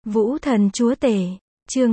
Vũ thần chúa tể, chương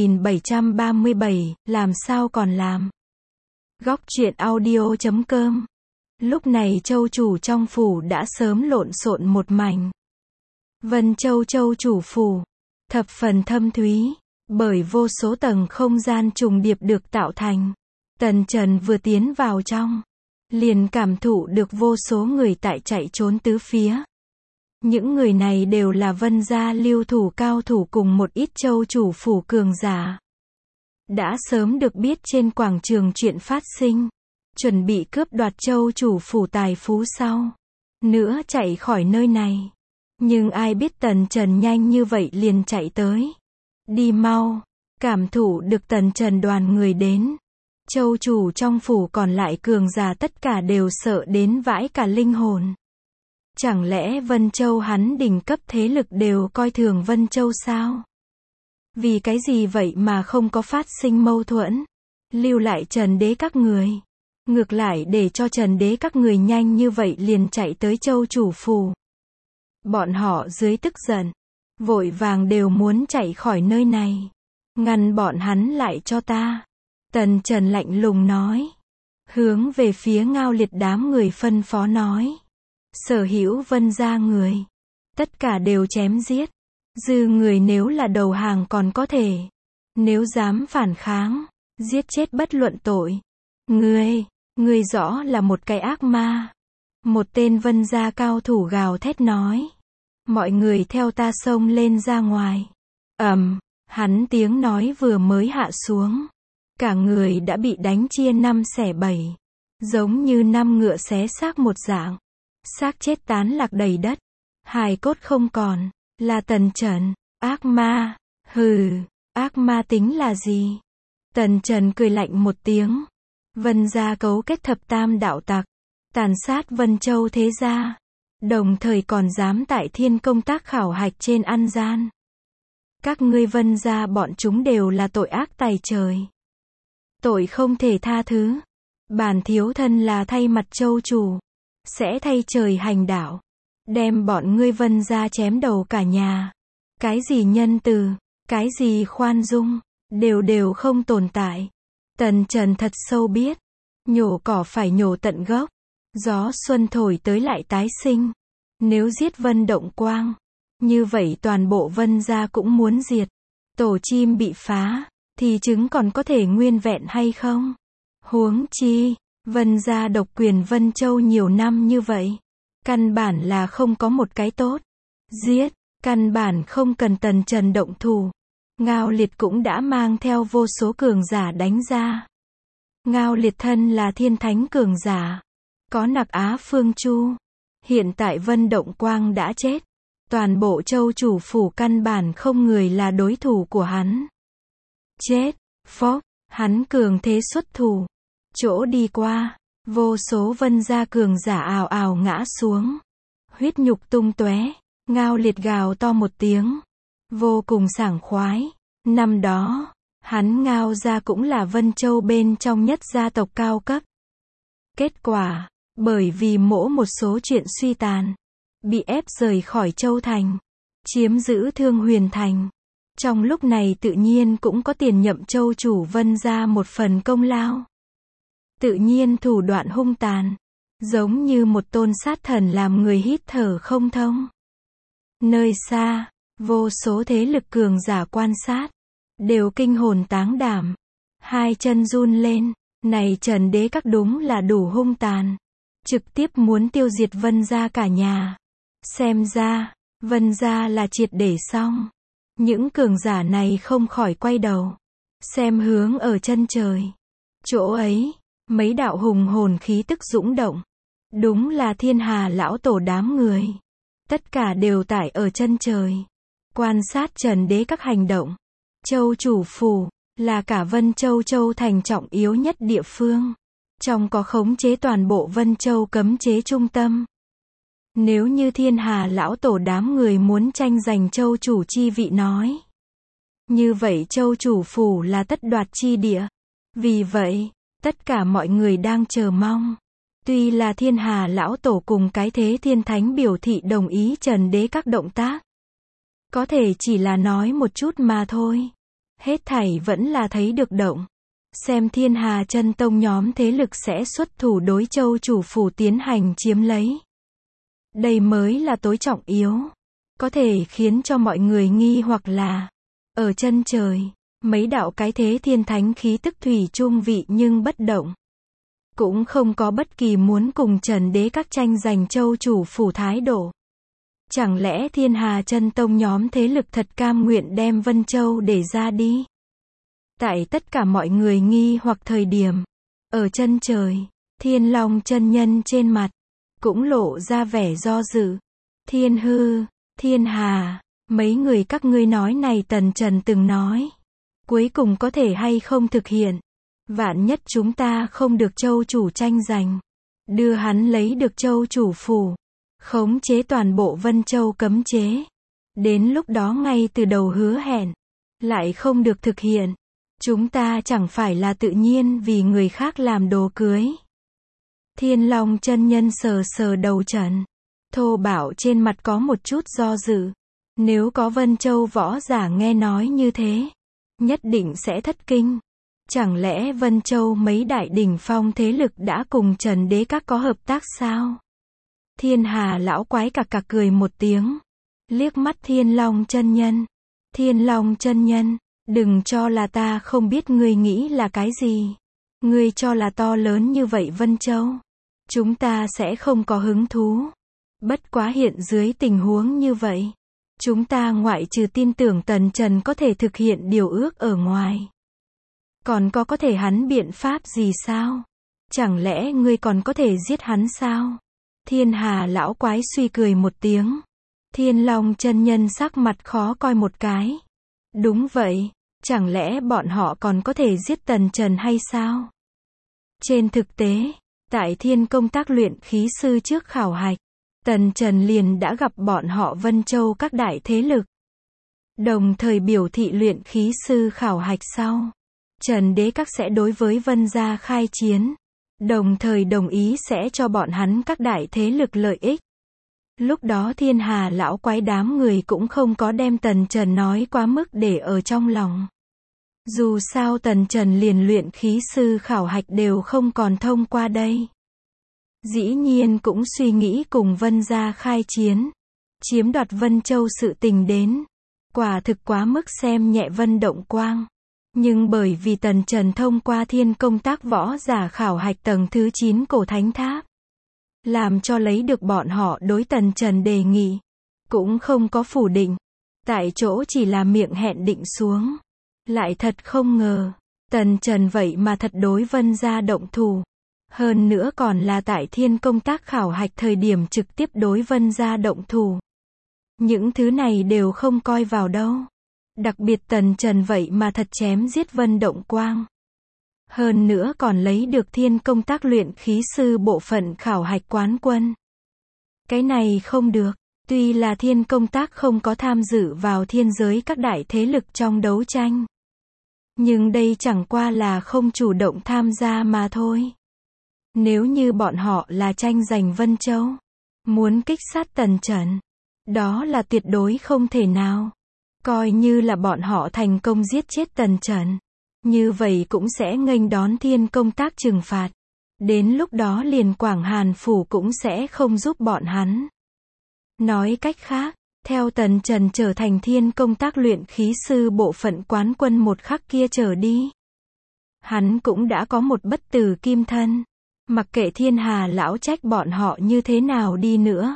2737, làm sao còn làm. Góc truyện audio.com. Lúc này châu chủ trong phủ đã sớm lộn xộn một mảnh. Vân Châu châu chủ phủ, thập phần thâm thúy, bởi vô số tầng không gian trùng điệp được tạo thành. Tần Trần vừa tiến vào trong, liền cảm thụ được vô số người tại chạy trốn tứ phía. Những người này đều là Vân gia lưu thủ cao thủ cùng một ít châu chủ phủ cường giả. Đã sớm được biết trên quảng trường chuyện phát sinh, chuẩn bị cướp đoạt châu chủ phủ tài phú sau nữa chạy khỏi nơi này. Nhưng ai biết Tần Trần nhanh như vậy liền chạy tới. Đi mau, cảm thụ được Tần Trần đoàn người đến. Châu chủ trong phủ còn lại cường giả tất cả đều sợ đến vãi cả linh hồn. Chẳng lẽ Vân Châu hắn đỉnh cấp thế lực đều coi thường Vân Châu sao? Vì cái gì vậy mà không có phát sinh mâu thuẫn? Lưu lại Trần đế các người. Ngược lại để cho Trần đế các người nhanh như vậy liền chạy tới châu chủ phủ. Bọn họ dưới tức giận, vội vàng đều muốn chạy khỏi nơi này. Ngăn bọn hắn lại cho ta. Tần Trần lạnh lùng nói. Hướng về phía Ngao Liệt đám người phân phó nói. Sở hữu Vân gia người, tất cả đều chém giết. Dư người nếu là đầu hàng còn có thể. Nếu dám phản kháng, giết chết bất luận tội. Ngươi rõ là một cái ác ma. Một tên Vân gia cao thủ gào thét nói. Mọi người theo ta xông lên ra ngoài. Hắn tiếng nói vừa mới hạ xuống. Cả người đã bị đánh chia 5 xẻ 7. Giống như 5 ngựa xé xác một dạng. Xác chết tán lạc đầy đất. Hài cốt không còn. Là Tần Trần. Ác ma. Hừ. Ác ma tính là gì? Tần Trần cười lạnh một tiếng. Vân gia cấu kết thập tam đạo tặc. Tàn sát Vân Châu thế gia. Đồng thời còn dám tại thiên công tác khảo hạch trên ăn gian. Các ngươi Vân gia bọn chúng đều là tội ác tày trời. Tội không thể tha thứ. Bản thiếu thân là thay mặt châu chủ. Sẽ thay trời hành đạo. Đem bọn ngươi Vân gia chém đầu cả nhà. Cái gì nhân từ, cái gì khoan dung, đều không tồn tại. Tần Trần thật sâu biết. Nhổ cỏ phải nhổ tận gốc. Gió xuân thổi tới lại tái sinh. Nếu giết Vân Động Quang, như vậy toàn bộ Vân gia cũng muốn diệt. Tổ chim bị phá, thì trứng còn có thể nguyên vẹn hay không? Huống chi, Vân gia độc quyền Vân Châu nhiều năm như vậy. Căn bản là không có một cái tốt. Giết, căn bản không cần Tần Trần động thủ. Ngao Liệt cũng đã mang theo vô số cường giả đánh ra. Ngao Liệt thân là thiên thánh cường giả. Có Nặc Á Phương Chu. Hiện tại Vân Động Quang đã chết. Toàn bộ châu chủ phủ căn bản không người là đối thủ của hắn. Chết, phốc, hắn cường thế xuất thủ. Chỗ đi qua, vô số Vân gia cường giả ào ào ngã xuống. Huyết nhục tung tóe. Ngao Liệt gào to một tiếng. Vô cùng sảng khoái. Năm đó, hắn Ngao gia cũng là Vân Châu bên trong nhất gia tộc cao cấp. Kết quả, bởi vì một số chuyện suy tàn, bị ép rời khỏi Châu Thành, chiếm giữ Thương Huyền Thành. Trong lúc này tự nhiên cũng có tiền nhậm châu chủ Vân gia một phần công lao. Tự nhiên thủ đoạn hung tàn, giống như một tôn sát thần làm người hít thở không thông. Nơi xa, vô số thế lực cường giả quan sát, đều kinh hồn táng đảm, hai chân run lên. Này Trần đế các đúng là đủ hung tàn, trực tiếp muốn tiêu diệt Vân gia cả nhà. Xem ra, Vân gia là triệt để xong. Những cường giả này không khỏi quay đầu, xem hướng ở chân trời. Chỗ ấy, mấy đạo hùng hồn khí tức dũng động. Đúng là Thiên Hà lão tổ đám người. Tất cả đều tại ở chân trời, quan sát Trần đế các hành động. Châu chủ phủ, là cả Vân Châu Châu Thành trọng yếu nhất địa phương. Trong có khống chế toàn bộ Vân Châu cấm chế trung tâm. Nếu như Thiên Hà lão tổ đám người muốn tranh giành châu chủ chi vị nói. Như vậy châu chủ phủ là tất đoạt chi địa. Vì vậy, tất cả mọi người đang chờ mong. Tuy là Thiên Hà lão tổ cùng cái thế thiên thánh biểu thị đồng ý Trần đế các động tác. Có thể chỉ là nói một chút mà thôi. Hết thảy vẫn là thấy được động. Xem Thiên Hà Chân Tông nhóm thế lực sẽ xuất thủ đối Châu chủ phủ tiến hành chiếm lấy. Đây mới là tối trọng yếu. Có thể khiến cho mọi người nghi hoặc là, ở chân trời, mấy đạo cái thế thiên thánh khí tức thủy chung vị nhưng bất động. Cũng không có bất kỳ muốn cùng Trần Đế các tranh giành Châu chủ phủ thái độ. Chẳng lẽ Thiên Hà Chân Tông nhóm thế lực thật cam nguyện đem Vân Châu để ra đi? Tại tất cả mọi người nghi hoặc thời điểm, ở chân trời, Thiên Long chân nhân trên mặt, cũng lộ ra vẻ do dự. Thiên Hư, Thiên Hà, mấy người các ngươi nói này Tần Trần từng nói. Cuối cùng có thể hay không thực hiện. Vạn nhất chúng ta không được Châu chủ tranh giành. Đưa hắn lấy được Châu chủ phủ. Khống chế toàn bộ Vân Châu cấm chế. Đến lúc đó ngay từ đầu hứa hẹn. Lại không được thực hiện. Chúng ta chẳng phải là tự nhiên vì người khác làm đồ cưới. Thiên Long chân nhân sờ sờ đầu Trần. Thô bạo trên mặt có một chút do dự. Nếu có Vân Châu võ giả nghe nói như thế, nhất định sẽ thất kinh. Chẳng lẽ Vân Châu mấy đại đỉnh phong thế lực đã cùng Trần Đế các có hợp tác sao? Thiên Hà lão quái cặc cặc cười một tiếng. Liếc mắt Thiên Long chân nhân. Thiên Long chân nhân, đừng cho là ta không biết ngươi nghĩ là cái gì. Ngươi cho là to lớn như vậy Vân Châu. Chúng ta sẽ không có hứng thú. Bất quá hiện dưới tình huống như vậy. Chúng ta ngoại trừ tin tưởng Tần Trần có thể thực hiện điều ước ở ngoài. Còn có thể hắn biện pháp gì sao? Chẳng lẽ ngươi còn có thể giết hắn sao? Thiên Hà lão quái suy cười một tiếng. Thiên Long chân nhân sắc mặt khó coi một cái. Đúng vậy, chẳng lẽ bọn họ còn có thể giết Tần Trần hay sao? Trên thực tế, tại Thiên công tác luyện khí sư trước khảo hạch, Tần Trần liền đã gặp bọn họ Vân Châu các đại thế lực. Đồng thời biểu thị luyện khí sư khảo hạch sau. Trần Đế các sẽ đối với Vân gia khai chiến. Đồng thời đồng ý sẽ cho bọn hắn các đại thế lực lợi ích. Lúc đó Thiên Hà lão quái đám người cũng không có đem Tần Trần nói quá mức để ở trong lòng. Dù sao Tần Trần liền luyện khí sư khảo hạch đều không còn thông qua đây. Dĩ nhiên cũng suy nghĩ cùng Vân gia khai chiến. Chiếm đoạt Vân Châu sự tình đến. Quả thực quá mức xem nhẹ Vân Động Quang. Nhưng bởi vì Tần Trần thông qua Thiên công tác võ giả khảo hạch tầng thứ 9 cổ thánh tháp. Làm cho lấy được bọn họ đối Tần Trần đề nghị. Cũng không có phủ định. Tại chỗ chỉ là miệng hẹn định xuống. Lại thật không ngờ. Tần Trần vậy mà thật đối Vân gia động thủ. Hơn nữa còn là tại Thiên công tác khảo hạch thời điểm trực tiếp đối Vân gia động thủ. Những thứ này đều không coi vào đâu. Đặc biệt Tần Trần vậy mà thật chém giết Vân Động Quang. Hơn nữa còn lấy được Thiên công tác luyện khí sư bộ phận khảo hạch quán quân. Cái này không được. Tuy là Thiên công tác không có tham dự vào thiên giới các đại thế lực trong đấu tranh. Nhưng đây chẳng qua là không chủ động tham gia mà thôi. Nếu như bọn họ là tranh giành Vân Châu, muốn kích sát Tần Trần, đó là tuyệt đối không thể nào. Coi như là bọn họ thành công giết chết Tần Trần, như vậy cũng sẽ nghênh đón Thiên công tác trừng phạt. Đến lúc đó liền Quảng Hàn Phủ cũng sẽ không giúp bọn hắn. Nói cách khác, theo Tần Trần trở thành Thiên công tác luyện khí sư bộ phận quán quân một khắc kia trở đi. Hắn cũng đã có một bất tử kim thân. Mặc kệ Thiên Hà lão trách bọn họ như thế nào đi nữa,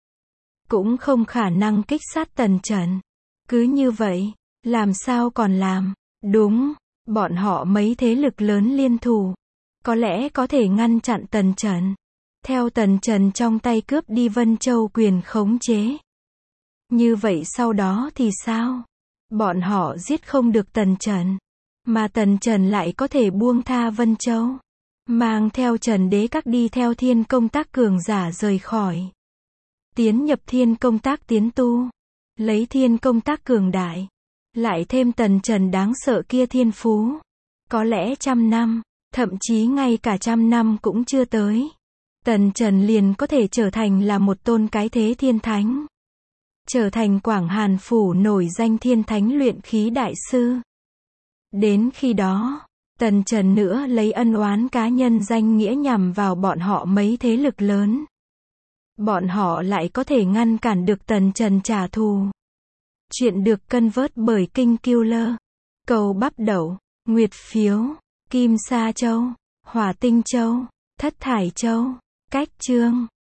cũng không khả năng kích sát Tần Trần. Cứ như vậy, làm sao còn làm? Đúng, bọn họ mấy thế lực lớn liên thủ, có lẽ có thể ngăn chặn Tần Trần. Theo Tần Trần trong tay cướp đi Vân Châu quyền khống chế. Như vậy sau đó thì sao? Bọn họ giết không được Tần Trần, mà Tần Trần lại có thể buông tha Vân Châu. Mang theo Trần Đế các đi theo Thiên công tác cường giả rời khỏi. Tiến nhập Thiên công tác tiến tu. Lấy Thiên công tác cường đại. Lại thêm Tần Trần đáng sợ kia thiên phú. Có lẽ 100 năm, thậm chí ngay cả 100 năm cũng chưa tới. Tần Trần liền có thể trở thành là một tôn cái thế thiên thánh. trở thành Quảng Hàn Phủ nổi danh thiên thánh luyện khí đại sư. Đến khi đó, Tần Trần nữa lấy ân oán cá nhân danh nghĩa nhằm vào bọn họ mấy thế lực lớn. Bọn họ lại có thể ngăn cản được Tần Trần trả thù. Chuyện được cân vớt bởi Kinh Killer. Cầu bắp đậu, nguyệt phiếu, kim sa châu, hỏa tinh châu, thất thải châu, cách chương.